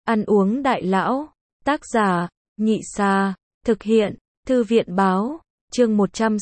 Ăn uống đại lão. Tác giả, Nhị Sa. Thực hiện, Thư viện báo. Chương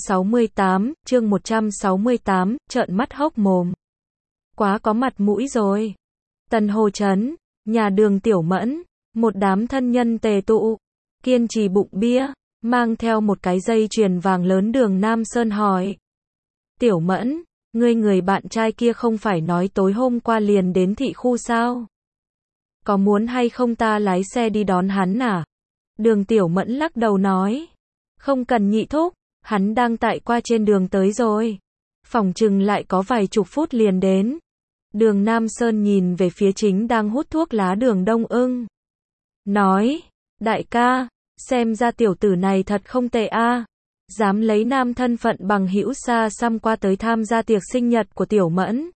168, trợn mắt hốc mồm. Quá có mặt mũi rồi. Tần Hồ Trấn, nhà Đường Tiểu Mẫn, một đám thân nhân tề tụ, kiên trì bụng bia, mang theo một cái dây chuyền vàng lớn. Đường Nam Sơn hỏi: Tiểu Mẫn, người bạn trai kia không phải nói tối hôm qua liền đến thị khu sao? Có muốn hay không ta lái xe đi đón hắn à? Đường Tiểu Mẫn lắc đầu nói: Không cần nhị thúc, hắn đang tại qua trên đường tới rồi. Phỏng chừng lại có vài chục phút liền đến. Đường Nam Sơn nhìn về phía chính đang hút thuốc lá Đường Đông Ưng, nói: Đại ca, xem ra tiểu tử này thật không tệ a, dám lấy nam thân phận bằng hữu xa xăm qua tới tham gia tiệc sinh nhật của Tiểu Mẫn.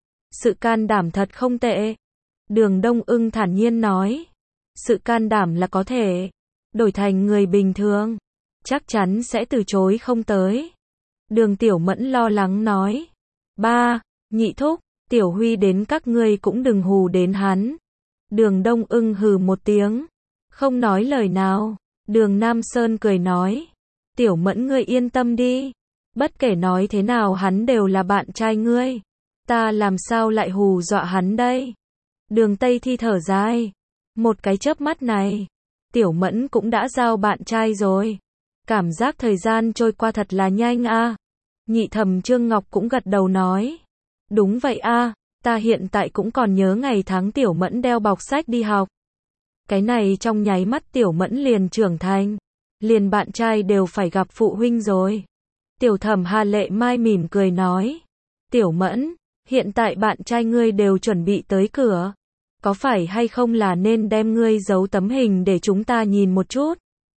Sự can đảm thật không tệ. Đường Đông Ưng thản nhiên nói: Sự can đảm là có thể đổi thành người bình thường, chắc chắn sẽ từ chối không tới. Đường Tiểu Mẫn lo lắng nói: Ba, nhị thúc, Tiểu Huy đến các ngươi cũng đừng hù đến hắn. Đường Đông Ưng hừ một tiếng, không nói lời nào. Đường Nam Sơn cười nói: Tiểu Mẫn ngươi yên tâm đi, bất kể nói thế nào hắn đều là bạn trai ngươi, ta làm sao lại hù dọa hắn đây. Đường Tây Thi thở dài, một cái chớp mắt này, Tiểu Mẫn cũng đã giao bạn trai rồi. Cảm giác thời gian trôi qua thật là nhanh a. Nhị thẩm Trương Ngọc cũng gật đầu nói: Đúng vậy a, ta hiện tại cũng còn nhớ ngày tháng Tiểu Mẫn đeo bọc sách đi học. Cái này trong nháy mắt Tiểu Mẫn liền trưởng thành, liền bạn trai đều phải gặp phụ huynh rồi. Tiểu thẩm Hà Lệ Mai mỉm cười nói: Tiểu Mẫn, hiện tại bạn trai ngươi đều chuẩn bị tới cửa, có phải hay không là nên đem ngươi giấu tấm hình để chúng ta nhìn một chút?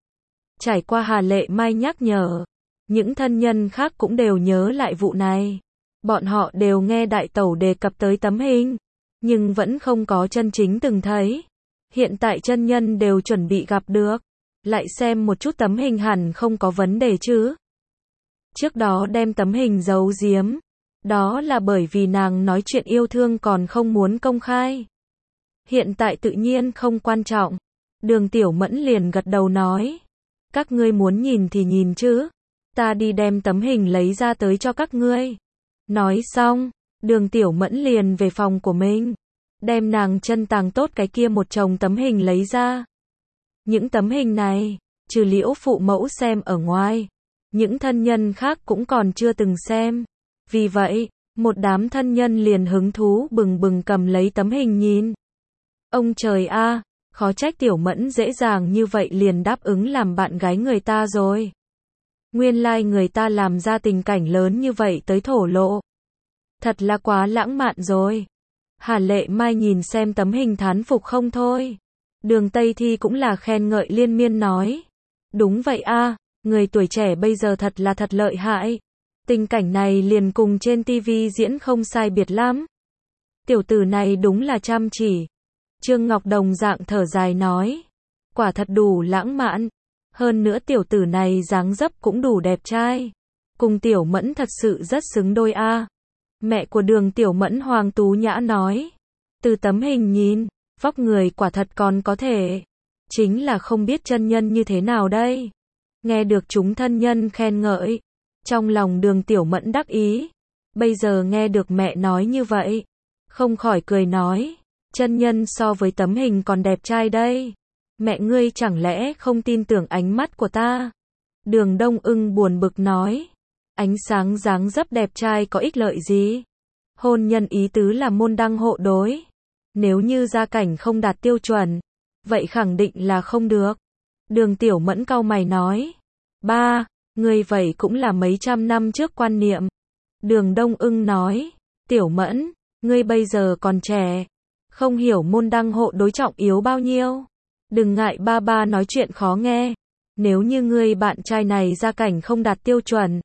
Trải qua Hà Lệ Mai nhắc nhở, những thân nhân khác cũng đều nhớ lại vụ này. Bọn họ đều nghe đại tẩu đề cập tới tấm hình, nhưng vẫn không có chân chính từng thấy. Hiện tại chân nhân đều chuẩn bị gặp được, lại xem một chút tấm hình hẳn không có vấn đề chứ. Trước đó đem tấm hình giấu giếm, đó là bởi vì nàng nói chuyện yêu thương còn không muốn công khai. Hiện tại tự nhiên không quan trọng. Đường Tiểu Mẫn liền gật đầu nói: Các ngươi muốn nhìn thì nhìn chứ, ta đi đem tấm hình lấy ra tới cho các ngươi. Nói xong, Đường Tiểu Mẫn liền về phòng của mình, đem nàng chân tàng tốt cái kia một chồng tấm hình lấy ra. Những tấm hình này, trừ Liễu phụ mẫu xem ở ngoài, những thân nhân khác cũng còn chưa từng xem. Vì vậy, một đám thân nhân liền hứng thú bừng bừng cầm lấy tấm hình nhìn. Ông trời a, khó trách Tiểu Mẫn dễ dàng như vậy liền đáp ứng làm bạn gái người ta rồi. Nguyên lai người ta làm ra tình cảnh lớn như vậy tới thổ lộ. Thật là quá lãng mạn rồi. Hà Lệ Mai nhìn xem tấm hình thán phục không thôi. Đường Tây Thi cũng là khen ngợi liên miên nói: Đúng vậy a, người tuổi trẻ bây giờ thật là thật lợi hại. Tình cảnh này liền cùng trên tivi diễn không sai biệt lắm. Tiểu tử này đúng là chăm chỉ. Trương Ngọc đồng dạng thở dài nói: Quả thật đủ lãng mạn. Hơn nữa tiểu tử này dáng dấp cũng đủ đẹp trai. Cùng Tiểu Mẫn thật sự rất xứng đôi a. Mẹ của Đường Tiểu Mẫn Hoàng Tú Nhã nói: Từ tấm hình nhìn, vóc người quả thật còn có thể. Chính là không biết chân nhân như thế nào đây. Nghe được chúng thân nhân khen ngợi, trong lòng Đường Tiểu Mẫn đắc ý. Bây giờ nghe được mẹ nói như vậy, không khỏi cười nói: Chân nhân so với tấm hình còn đẹp trai đây. Mẹ ngươi chẳng lẽ không tin tưởng ánh mắt của ta? Đường Đông Ưng buồn bực nói: Ánh sáng dáng dấp đẹp trai có ích lợi gì? Hôn nhân ý tứ là môn đăng hộ đối. Nếu như gia cảnh không đạt tiêu chuẩn, vậy khẳng định là không được. Đường Tiểu Mẫn cau mày nói: Ba, ngươi vậy cũng là mấy trăm năm trước quan niệm. Đường Đông Ưng nói: Tiểu Mẫn, ngươi bây giờ còn trẻ, không hiểu môn đăng hộ đối trọng yếu bao nhiêu. Đừng ngại ba nói chuyện khó nghe. Nếu như ngươi bạn trai này gia cảnh không đạt tiêu chuẩn,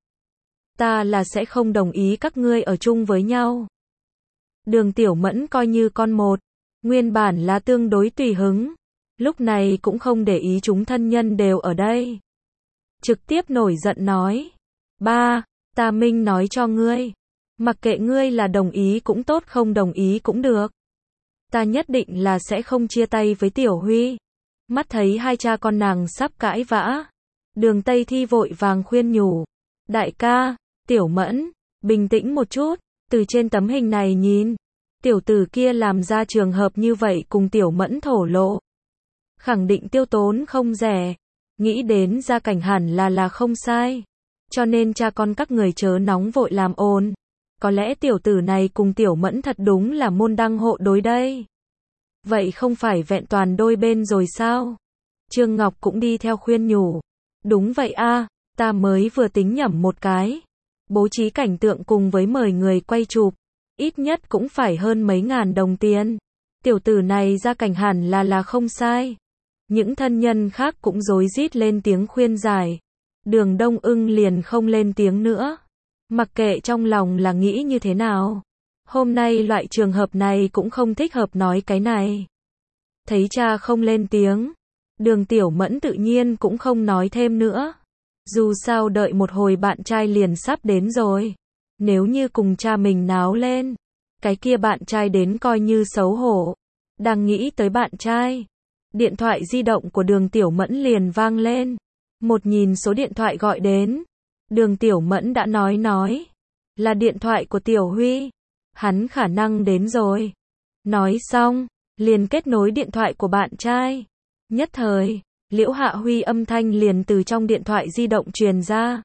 ta là sẽ không đồng ý các ngươi ở chung với nhau. Đường Tiểu Mẫn coi như con một, nguyên bản là tương đối tùy hứng, lúc này cũng không để ý chúng thân nhân đều ở đây. Trực tiếp nổi giận nói: Ba, ta minh nói cho ngươi, mặc kệ ngươi là đồng ý cũng tốt không đồng ý cũng được. ta nhất định là sẽ không chia tay với Tiểu Huy. Mắt thấy hai cha con nàng sắp cãi vã, Đường Tây Thi vội vàng khuyên nhủ. Đại ca, Tiểu Mẫn, bình tĩnh một chút, từ trên tấm hình này nhìn, tiểu tử kia làm ra trường hợp như vậy cùng Tiểu Mẫn thổ lộ. Khẳng định tiêu tốn không rẻ, nghĩ đến gia cảnh hẳn là không sai. Cho nên cha con các người chớ nóng vội làm ồn. Có lẽ tiểu tử này cùng Tiểu Mẫn thật đúng là môn đăng hộ đối đây. Vậy không phải vẹn toàn đôi bên rồi sao? Trương Ngọc cũng đi theo khuyên nhủ. Đúng vậy a, ta mới vừa tính nhẩm một cái. Bố trí cảnh tượng cùng với mời người quay chụp, ít nhất cũng phải hơn mấy ngàn đồng tiền. Tiểu tử này gia cảnh hẳn là không sai. Những thân nhân khác cũng rối rít lên tiếng khuyên giải. Đường Đông Ưng liền không lên tiếng nữa. Mặc kệ trong lòng là nghĩ như thế nào. Hôm nay loại trường hợp này cũng không thích hợp nói cái này. Thấy cha không lên tiếng, Đường Tiểu Mẫn tự nhiên cũng không nói thêm nữa. Dù sao đợi một hồi bạn trai liền sắp đến rồi. Nếu như cùng cha mình náo lên, cái kia bạn trai đến coi như xấu hổ. Đang nghĩ tới bạn trai, điện thoại di động của Đường Tiểu Mẫn liền vang lên. Một nhìn số điện thoại gọi đến, Đường Tiểu Mẫn đã nói. Là điện thoại của Tiểu Huy. Hắn khả năng đến rồi. Nói xong, liền kết nối điện thoại của bạn trai. Nhất thời, Liễu Hạ Huy âm thanh liền từ trong điện thoại di động truyền ra.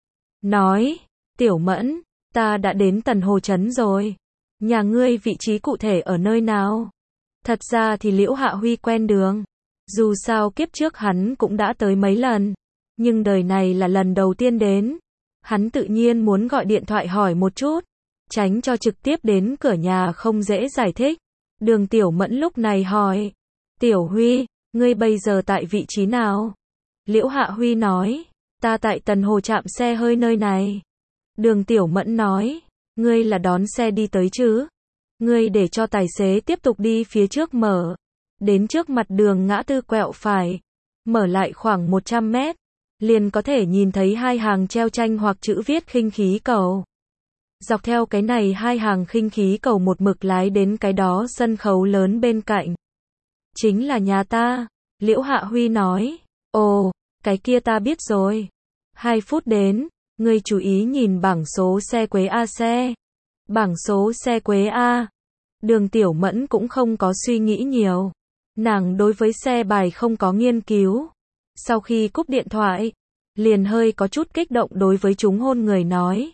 Nói, Tiểu Mẫn, ta đã đến Tần Hồ Trấn rồi. Nhà ngươi vị trí cụ thể ở nơi nào? Thật ra thì Liễu Hạ Huy quen đường. Dù sao kiếp trước hắn cũng đã tới mấy lần. Nhưng đời này là lần đầu tiên đến. Hắn tự nhiên muốn gọi điện thoại hỏi một chút. Tránh cho trực tiếp đến cửa nhà không dễ giải thích. Đường Tiểu Mẫn lúc này hỏi. Tiểu Huy, ngươi bây giờ tại vị trí nào? Liễu Hạ Huy nói. Ta tại Tần Hồ trạm xe hơi nơi này. Đường Tiểu Mẫn nói. Ngươi là đón xe đi tới chứ? Ngươi để cho tài xế tiếp tục đi phía trước mở. Đến trước mặt đường ngã tư quẹo phải. Mở lại khoảng 100 mét. Liền có thể nhìn thấy hai hàng treo tranh hoặc chữ viết khinh khí cầu. Dọc theo cái này hai hàng khinh khí cầu một mực lái đến cái đó sân khấu lớn bên cạnh. Chính là nhà ta, Liễu Hạ Huy nói. Ồ, cái kia ta biết rồi. 2 phút đến, ngươi chú ý nhìn bảng số xe Quế A xe. Bảng số xe Quế A. Đường Tiểu Mẫn cũng không có suy nghĩ nhiều. Nàng đối với xe bài không có nghiên cứu. Sau khi cúp điện thoại, liền hơi có chút kích động đối với chúng hôn người nói.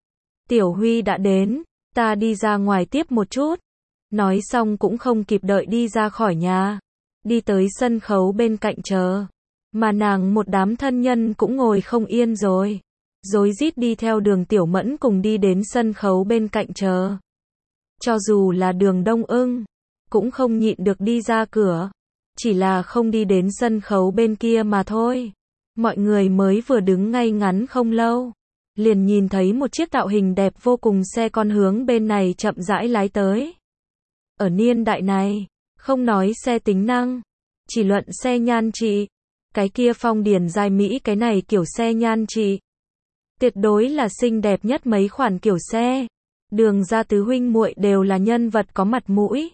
Tiểu Huy đã đến, ta đi ra ngoài tiếp một chút. Nói xong cũng không kịp đợi đi ra khỏi nhà. Đi tới sân khấu bên cạnh chờ. Mà nàng một đám thân nhân cũng ngồi không yên rồi. Rối rít đi theo Đường Tiểu Mẫn cùng đi đến sân khấu bên cạnh chờ. Cho dù là Đường Đông Ưng, cũng không nhịn được đi ra cửa. Chỉ là không đi đến sân khấu bên kia mà thôi. Mọi người mới vừa đứng ngay ngắn không lâu. Liền nhìn thấy một chiếc tạo hình đẹp vô cùng xe con hướng bên này chậm rãi lái tới. Ở niên đại này, không nói xe tính năng, chỉ luận xe nhan trị. Cái kia Phong Điền Giai Mỹ cái này kiểu xe nhan trị. Tuyệt đối là xinh đẹp nhất mấy khoản kiểu xe. Đường gia tứ huynh muội đều là nhân vật có mặt mũi.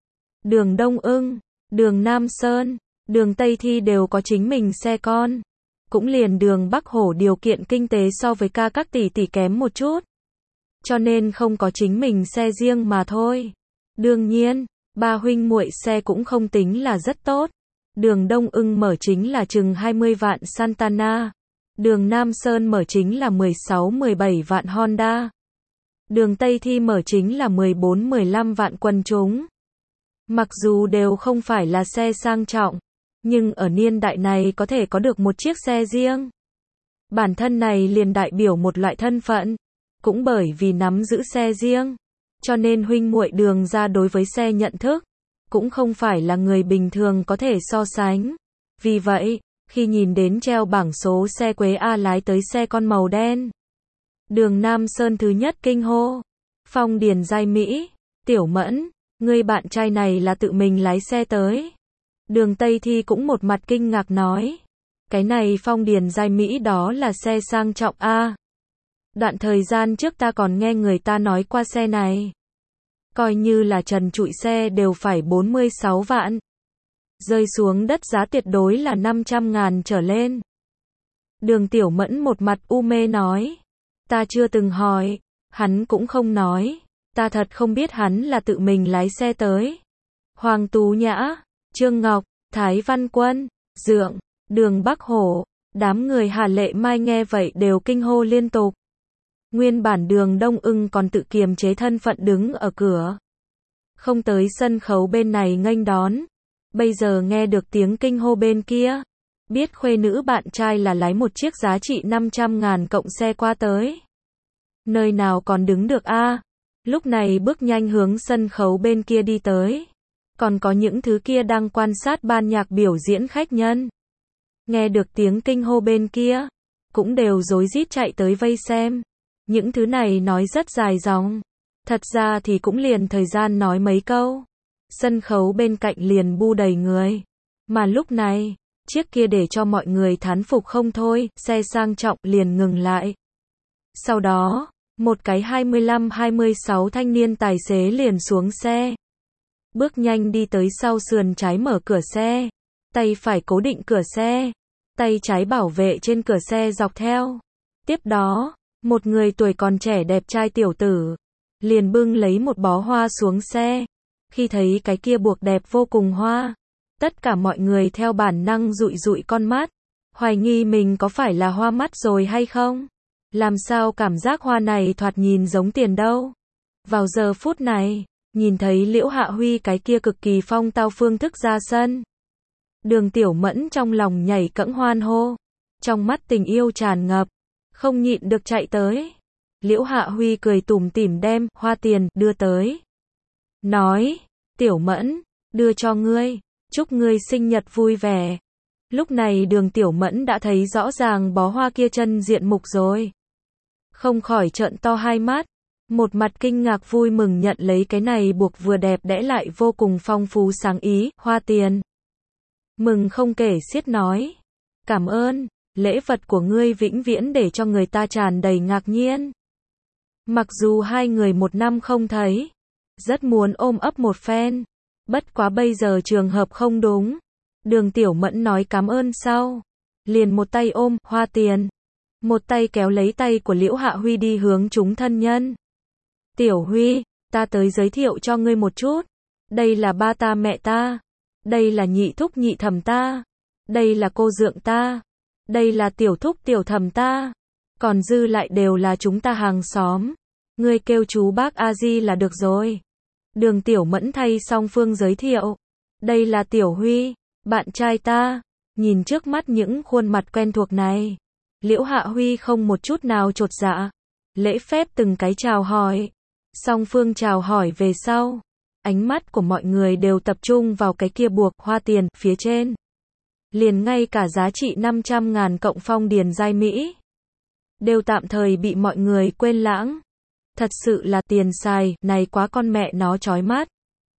Đường Đông Ưng, Đường Nam Sơn, Đường Tây Thi đều có chính mình xe con. Cũng liền Đường Bắc Hổ điều kiện kinh tế so với các tỷ tỷ kém một chút. Cho nên không có chính mình xe riêng mà thôi. Đương nhiên, ba huynh muội xe cũng không tính là rất tốt. Đường Đông Ưng mở chính là chừng 20 vạn Santana. Đường Nam Sơn mở chính là 16-17 vạn Honda. Đường Tây Thi mở chính là 14-15 vạn Quân Chúng. Mặc dù đều không phải là xe sang trọng, nhưng ở niên đại này có thể có được một chiếc xe riêng. Bản thân này liền đại biểu một loại thân phận. Cũng bởi vì nắm giữ xe riêng, cho nên huynh muội Đường gia đối với xe nhận thức, cũng không phải là người bình thường có thể so sánh. Vì vậy, khi nhìn đến treo bảng số xe Quế A lái tới xe con màu đen, Đường Nam Sơn thứ nhất kinh hô. Phong Điền Giai Mỹ, Tiểu Mẫn, ngươi bạn trai này là tự mình lái xe tới. Đường Tây Thi cũng một mặt kinh ngạc nói. Cái này Phong Điền Giai Mỹ đó là xe sang trọng A. Đoạn thời gian trước ta còn nghe người ta nói qua xe này. Coi như là trần trụi xe đều phải 46 vạn. Rơi xuống đất giá tuyệt đối là 500.000 trở lên. Đường Tiểu Mẫn một mặt u mê nói. Ta chưa từng hỏi, hắn cũng không nói. Ta thật không biết hắn là tự mình lái xe tới. Hoàng Tú Nhã, Trương Ngọc, Thái Văn Quân, Dượng, Đường Bắc Hổ, đám người Hà Lệ Mai nghe vậy đều kinh hô liên tục. Nguyên bản Đường Đông Ưng còn tự kiềm chế thân phận đứng ở cửa. Không tới sân khấu bên này nghênh đón. Bây giờ nghe được tiếng kinh hô bên kia. Biết khuê nữ bạn trai là lái một chiếc giá trị 500.000 cộng xe qua tới. Nơi nào còn đứng được a? Lúc này bước nhanh hướng sân khấu bên kia đi tới. Còn có những thứ kia đang quan sát ban nhạc biểu diễn khách nhân. Nghe được tiếng kinh hô bên kia, cũng đều rối rít chạy tới vây xem. Những thứ này nói rất dài dòng. Thật ra thì cũng liền thời gian nói mấy câu. Sân khấu bên cạnh liền bu đầy người. Mà lúc này, chiếc kia để cho mọi người thán phục không thôi, xe sang trọng liền ngừng lại. Sau đó, một cái 25-26 thanh niên tài xế liền xuống xe. Bước nhanh đi tới sau sườn trái mở cửa xe. Tay phải cố định cửa xe. Tay trái bảo vệ trên cửa xe dọc theo. Tiếp đó, một người tuổi còn trẻ đẹp trai tiểu tử. Liền bưng lấy một bó hoa xuống xe. Khi thấy cái kia buộc đẹp vô cùng hoa. Tất cả mọi người theo bản năng dụi dụi con mắt. Hoài nghi mình có phải là hoa mắt rồi hay không? Làm sao cảm giác hoa này thoạt nhìn giống tiền đâu? Vào giờ phút này, nhìn thấy Liễu Hạ Huy cái kia cực kỳ phong tao phương thức ra sân. Đường Tiểu Mẫn trong lòng nhảy cẫng hoan hô. Trong mắt tình yêu tràn ngập. Không nhịn được chạy tới. Liễu Hạ Huy cười tủm tỉm đem hoa tiền đưa tới. Nói, Tiểu Mẫn, đưa cho ngươi. Chúc ngươi sinh nhật vui vẻ. Lúc này Đường Tiểu Mẫn đã thấy rõ ràng bó hoa kia chân diện mục rồi. Không khỏi trợn to hai mắt. Một mặt kinh ngạc vui mừng nhận lấy cái này buộc vừa đẹp đẽ lại vô cùng phong phú sáng ý, hoa tiền. Mừng không kể xiết nói. Cảm ơn, lễ vật của ngươi vĩnh viễn để cho người ta tràn đầy ngạc nhiên. Mặc dù hai người một năm không thấy, rất muốn ôm ấp một phen. Bất quá bây giờ trường hợp không đúng. Đường Tiểu Mẫn nói cảm ơn sau. Liền một tay ôm hoa tiền. Một tay kéo lấy tay của Liễu Hạ Huy đi hướng chúng thân nhân. Tiểu Huy, ta tới giới thiệu cho ngươi một chút. Đây là ba ta mẹ ta. Đây là nhị thúc nhị thẩm ta. Đây là cô dượng ta. Đây là tiểu thúc tiểu thẩm ta. Còn dư lại đều là chúng ta hàng xóm. Ngươi kêu chú bác A Di là được rồi. Đường Tiểu Mẫn thay song phương giới thiệu. Đây là Tiểu Huy, bạn trai ta. Nhìn trước mắt những khuôn mặt quen thuộc này. Liễu Hạ Huy không một chút nào chột dạ. Lễ phép từng cái chào hỏi. Song phương chào hỏi về sau. Ánh mắt của mọi người đều tập trung vào cái kia buộc hoa tiền phía trên. Liền ngay cả giá trị 500.000 cộng phong điền giai Mỹ. Đều tạm thời bị mọi người quên lãng. Thật sự là tiền xài, này quá con mẹ nó chói mắt.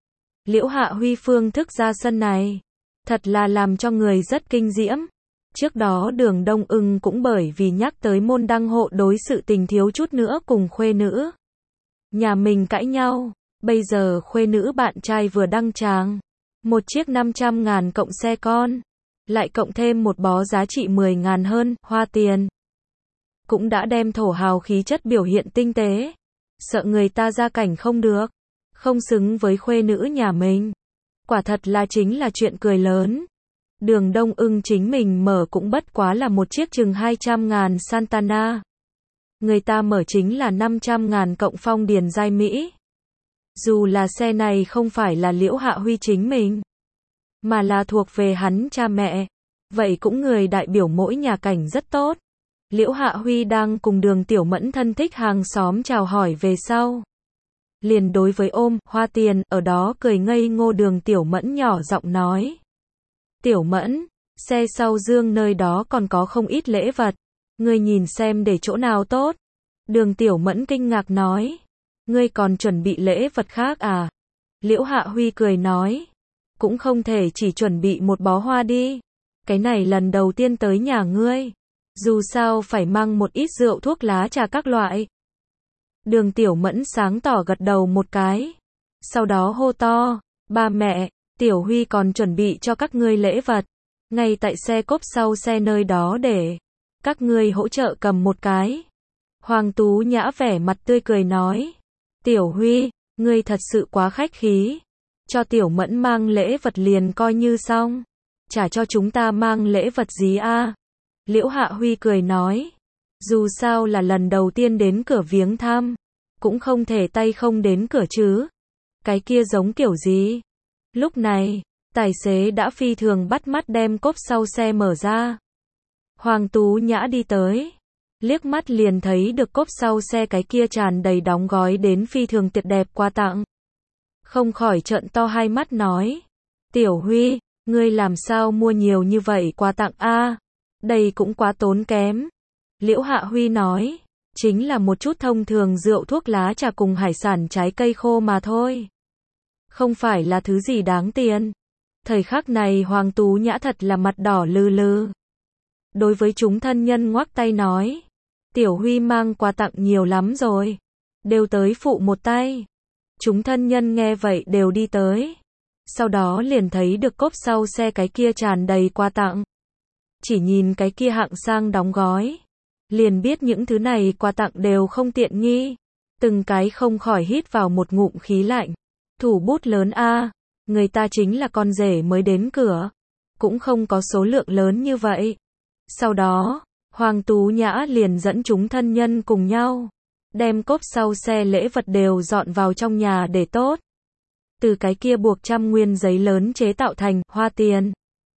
Liễu Hạ Huy phương thức ra sân này. Thật là làm cho người rất kinh diễm. Trước đó Đường Đông Ưng cũng bởi vì nhắc tới môn đăng hộ đối sự tình thiếu chút nữa cùng khuê nữ. Nhà mình cãi nhau. Bây giờ khuê nữ bạn trai vừa đăng tràng. Một chiếc 500.000 cộng xe con. Lại cộng thêm một bó giá trị 10.000 hơn, hoa tiền. Cũng đã đem thổ hào khí chất biểu hiện tinh tế. Sợ người ta ra cảnh không được. Không xứng với khuê nữ nhà mình. Quả thật là chính là chuyện cười lớn. Đường Đông Ưng chính mình mở cũng bất quá là một chiếc chừng 200.000 Santana. Người ta mở chính là 500.000 cộng phong điền giai Mỹ. Dù là xe này không phải là Liễu Hạ Huy chính mình, mà là thuộc về hắn cha mẹ. Vậy cũng người đại biểu mỗi nhà cảnh rất tốt. Liễu Hạ Huy đang cùng Đường Tiểu Mẫn thân thích hàng xóm chào hỏi về sau. Liền đối với ôm hoa tiền ở đó cười ngây ngô Đường Tiểu Mẫn nhỏ giọng nói. Tiểu Mẫn, xe sau dương nơi đó còn có không ít lễ vật. Ngươi nhìn xem để chỗ nào tốt. Đường Tiểu Mẫn kinh ngạc nói. Ngươi còn chuẩn bị lễ vật khác à? Liễu Hạ Huy cười nói. Cũng không thể chỉ chuẩn bị một bó hoa đi. Cái này lần đầu tiên tới nhà ngươi. Dù sao phải mang một ít rượu thuốc lá trà các loại. Đường Tiểu Mẫn sáng tỏ gật đầu một cái. Sau đó hô to, ba mẹ, Tiểu Huy còn chuẩn bị cho các ngươi lễ vật. Ngay tại xe cốp sau xe nơi đó để các ngươi hỗ trợ cầm một cái. Hoàng Tú Nhã vẻ mặt tươi cười nói, Tiểu Huy, ngươi thật sự quá khách khí. Cho Tiểu Mẫn mang lễ vật liền coi như xong. Chả cho chúng ta mang lễ vật gì a? Liễu Hạ Huy cười nói, dù sao là lần đầu tiên đến cửa viếng thăm, cũng không thể tay không đến cửa chứ. Cái kia giống kiểu gì? Lúc này, tài xế đã phi thường bắt mắt đem cốp sau xe mở ra. Hoàng Tú Nhã đi tới, liếc mắt liền thấy được cốp sau xe cái kia tràn đầy đóng gói đến phi thường tuyệt đẹp quà tặng. Không khỏi trợn to hai mắt nói, Tiểu Huy, ngươi làm sao mua nhiều như vậy quà tặng a? Đây cũng quá tốn kém. Liễu Hạ Huy nói, chính là một chút thông thường rượu thuốc lá trà cùng hải sản trái cây khô mà thôi. Không phải là thứ gì đáng tiền. Thời khắc này Hoàng Tú Nhã thật là mặt đỏ lừ lừ. Đối với chúng thân nhân ngoắc tay nói, Tiểu Huy mang quà tặng nhiều lắm rồi. Đều tới phụ một tay. Chúng thân nhân nghe vậy đều đi tới. Sau đó liền thấy được cốp sau xe cái kia tràn đầy quà tặng. Chỉ nhìn cái kia hạng sang đóng gói, liền biết những thứ này quà tặng đều không tiện nghi. Từng cái không khỏi hít vào một ngụm khí lạnh. Thủ bút lớn a, người ta chính là con rể mới đến cửa, cũng không có số lượng lớn như vậy. Sau đó, Hoàng Tú Nhã liền dẫn chúng thân nhân cùng nhau, đem cốp sau xe lễ vật đều dọn vào trong nhà để tốt. Từ cái kia buộc trăm nguyên giấy lớn chế tạo thành hoa tiền.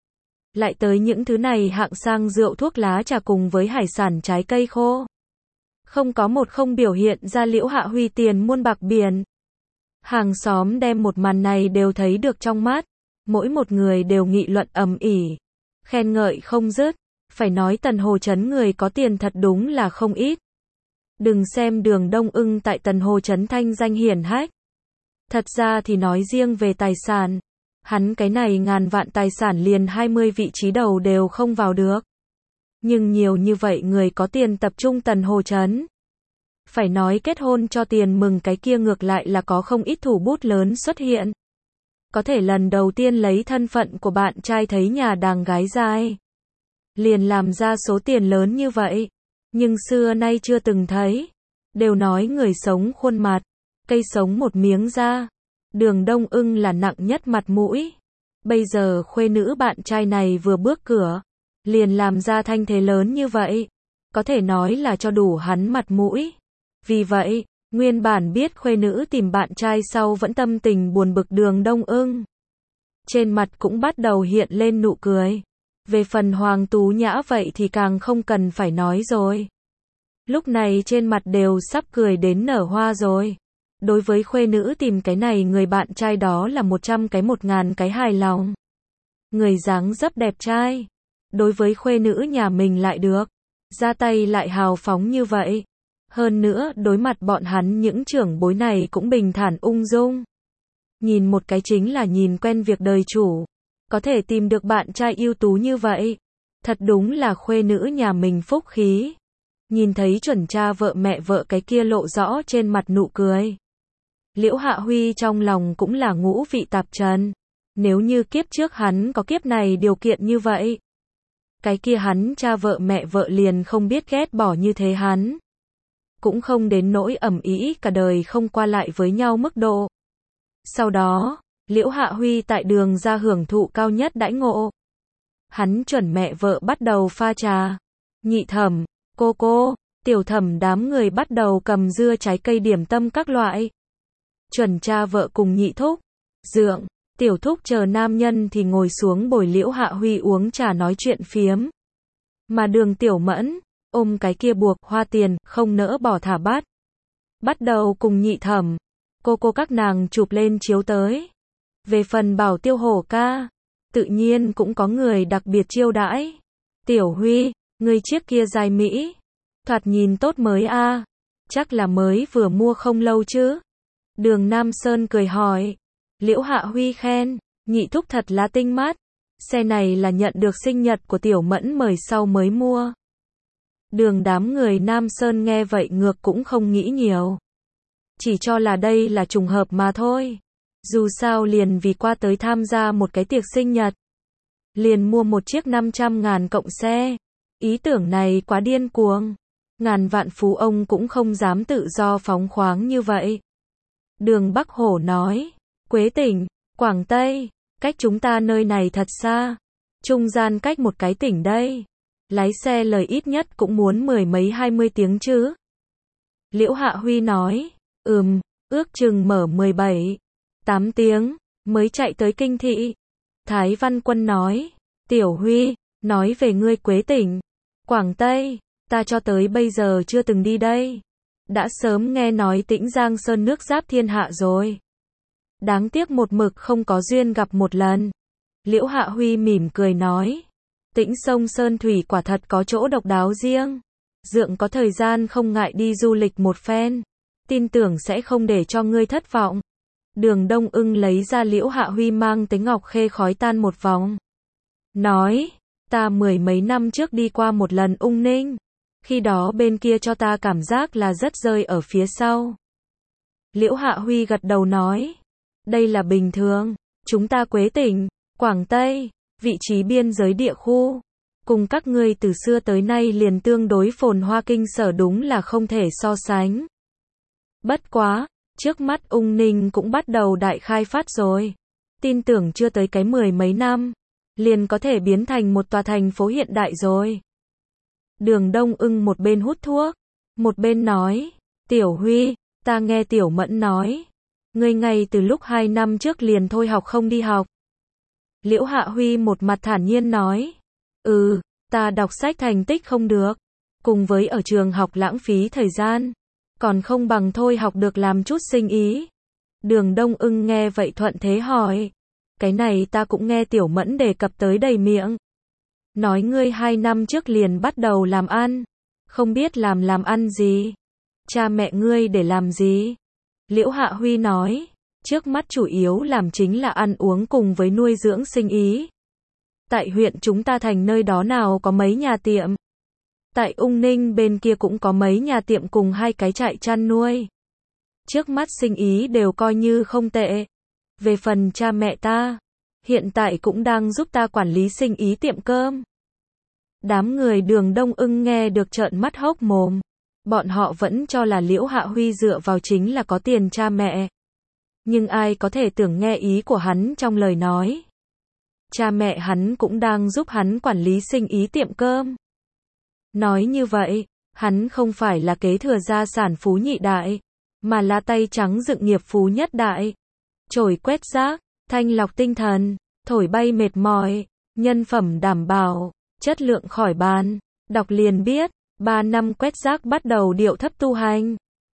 Lại tới những thứ này hạng sang rượu thuốc lá trà cùng với hải sản trái cây khô. Không có một không biểu hiện ra Liễu Hạ Huy tiền muôn bạc biển. Hàng xóm đem một màn này đều thấy được trong mắt. Mỗi một người đều nghị luận ầm ĩ, khen ngợi không dứt. Phải nói Tần Hồ Trấn người có tiền thật đúng là không ít. Đừng xem Đường Đông Ưng tại Tần Hồ Trấn thanh danh hiển hách. Thật ra thì nói riêng về tài sản, hắn cái này ngàn vạn tài sản liền 20 vị trí đầu đều không vào được. Nhưng nhiều như vậy người có tiền tập trung Tần Hồ Trấn. Phải nói kết hôn cho tiền mừng cái kia ngược lại là có không ít thủ bút lớn xuất hiện. Có thể lần đầu tiên lấy thân phận của bạn trai thấy nhà đàng gái dai, liền làm ra số tiền lớn như vậy. Nhưng xưa nay chưa từng thấy. Đều nói người sống khuôn mặt, cây sống một miếng da. Đường Đông Ưng là nặng nhất mặt mũi. Bây giờ khuê nữ bạn trai này vừa bước cửa, liền làm ra thanh thế lớn như vậy. Có thể nói là cho đủ hắn mặt mũi. Vì vậy, nguyên bản biết khuê nữ tìm bạn trai sau vẫn tâm tình buồn bực Đường Đông Ưng, trên mặt cũng bắt đầu hiện lên nụ cười. Về phần Hoàng Tú Nhã vậy thì càng không cần phải nói rồi. Lúc này trên mặt đều sắp cười đến nở hoa rồi. Đối với khuê nữ tìm cái này người bạn trai đó là 100 cái 1000 cái hài lòng. Người dáng dấp đẹp trai. Đối với khuê nữ nhà mình lại được ra tay lại hào phóng như vậy. Hơn nữa đối mặt bọn hắn những trưởng bối này cũng bình thản ung dung. Nhìn một cái chính là nhìn quen việc đời chủ. Có thể tìm được bạn trai ưu tú như vậy. Thật đúng là khuê nữ nhà mình phúc khí. Nhìn thấy chuẩn cha vợ mẹ vợ cái kia lộ rõ trên mặt nụ cười. Liễu Hạ Huy trong lòng cũng là ngũ vị tạp trần. Nếu như kiếp trước hắn có kiếp này điều kiện như vậy, cái kia hắn cha vợ mẹ vợ liền không biết ghét bỏ như thế hắn. Cũng không đến nỗi ầm ĩ cả đời không qua lại với nhau mức độ. Sau đó, Liễu Hạ Huy tại đường ra hưởng thụ cao nhất đãi ngộ. Hắn chuẩn mẹ vợ bắt đầu pha trà. Nhị thẩm, cô, tiểu thẩm đám người bắt đầu cầm dưa trái cây điểm tâm các loại. Chuẩn cha vợ cùng nhị thúc, dượng, tiểu thúc chờ nam nhân thì ngồi xuống bồi Liễu Hạ Huy uống trà nói chuyện phiếm. Mà Đường Tiểu Mẫn, ôm cái kia buộc hoa tiền, không nỡ bỏ thả bát. Bắt đầu cùng nhị thẩm, cô các nàng chụp lên chiếu tới. Về phần Bảo Tiêu Hổ ca, tự nhiên cũng có người đặc biệt chiêu đãi. Tiểu Huy, người chiếc kia dài mỹ, thoạt nhìn tốt mới a, chắc là mới vừa mua không lâu chứ. Đường Nam Sơn cười hỏi. Liễu Hạ Huy khen, nhị thúc thật là tinh mắt. Xe này là nhận được sinh nhật của Tiểu Mẫn mời sau mới mua. Đường đám người Nam Sơn nghe vậy ngược cũng không nghĩ nhiều. Chỉ cho là đây là trùng hợp mà thôi. Dù sao liền vì qua tới tham gia một cái tiệc sinh nhật. Liền mua một chiếc 500.000 cộng xe. Ý tưởng này quá điên cuồng. Ngàn vạn phú ông cũng không dám tự do phóng khoáng như vậy. Đường Bắc Hổ nói, Quế tỉnh, Quảng Tây, cách chúng ta nơi này thật xa. Trung gian cách một cái tỉnh đây. Lái xe lời ít nhất cũng muốn 10 mấy 20 tiếng chứ. Liễu Hạ Huy nói, ước chừng mở 17, 8 tiếng, mới chạy tới Kinh Thị. Thái Văn Quân nói, Tiểu Huy, nói về ngươi Quế tỉnh, Quảng Tây, ta cho tới bây giờ chưa từng đi đây. Đã sớm nghe nói Tĩnh Giang Sơn nước giáp thiên hạ rồi. Đáng tiếc một mực không có duyên gặp một lần. Liễu Hạ Huy mỉm cười nói, Tĩnh sông Sơn Thủy quả thật có chỗ độc đáo riêng. Dượng có thời gian không ngại đi du lịch một phen. Tin tưởng sẽ không để cho ngươi thất vọng. Đường Đông Ưng lấy ra Liễu Hạ Huy mang tới ngọc khê khói tan một vòng. Nói, ta 10 mấy năm trước đi qua một lần Ung Ninh. Khi đó bên kia cho ta cảm giác là rất rơi ở phía sau. Liễu Hạ Huy gật đầu nói, đây là bình thường. Chúng ta Quế tỉnh, Quảng Tây, vị trí biên giới địa khu. Cùng các ngươi từ xưa tới nay liền tương đối phồn hoa kinh sở đúng là không thể so sánh. Bất quá, trước mắt Ung Ninh cũng bắt đầu đại khai phát rồi. Tin tưởng chưa tới cái 10 mấy năm, liền có thể biến thành một tòa thành phố hiện đại rồi. Đường Đông Ưng một bên hút thuốc, một bên nói, Tiểu Huy, ta nghe Tiểu Mẫn nói, ngươi ngay từ lúc 2 năm trước liền thôi học không đi học. Liễu Hạ Huy một mặt thản nhiên nói, ta đọc sách thành tích không được, cùng với ở trường học lãng phí thời gian, còn không bằng thôi học được làm chút sinh ý. Đường Đông Ưng nghe vậy thuận thế hỏi, cái này ta cũng nghe Tiểu Mẫn đề cập tới đầy miệng. Nói ngươi 2 năm trước liền bắt đầu làm ăn, không biết làm ăn gì. Cha mẹ ngươi để làm gì? Liễu Hạ Huy nói, trước mắt chủ yếu làm chính là ăn uống cùng với nuôi dưỡng sinh ý. Tại huyện chúng ta thành nơi đó nào có mấy nhà tiệm. Tại Ung Ninh bên kia cũng có mấy nhà tiệm cùng 2 cái trại chăn nuôi. Trước mắt sinh ý đều coi như không tệ. Về phần cha mẹ ta, hiện tại cũng đang giúp ta quản lý sinh ý tiệm cơm. Đám người Đường Đông Ưng nghe được trợn mắt hốc mồm. Bọn họ vẫn cho là Liễu Hạ Huy dựa vào chính là có tiền cha mẹ. Nhưng ai có thể tưởng nghe ý của hắn trong lời nói. Cha mẹ hắn cũng đang giúp hắn quản lý sinh ý tiệm cơm. Nói như vậy, hắn không phải là kế thừa gia sản phú nhị đại, mà là tay trắng dựng nghiệp phú nhất đại. Chổi quét rác, thanh lọc tinh thần, thổi bay mệt mỏi, nhân phẩm đảm bảo, chất lượng khỏi bàn. Đọc liền biết, 3 năm quét rác bắt đầu điệu thấp tu hành.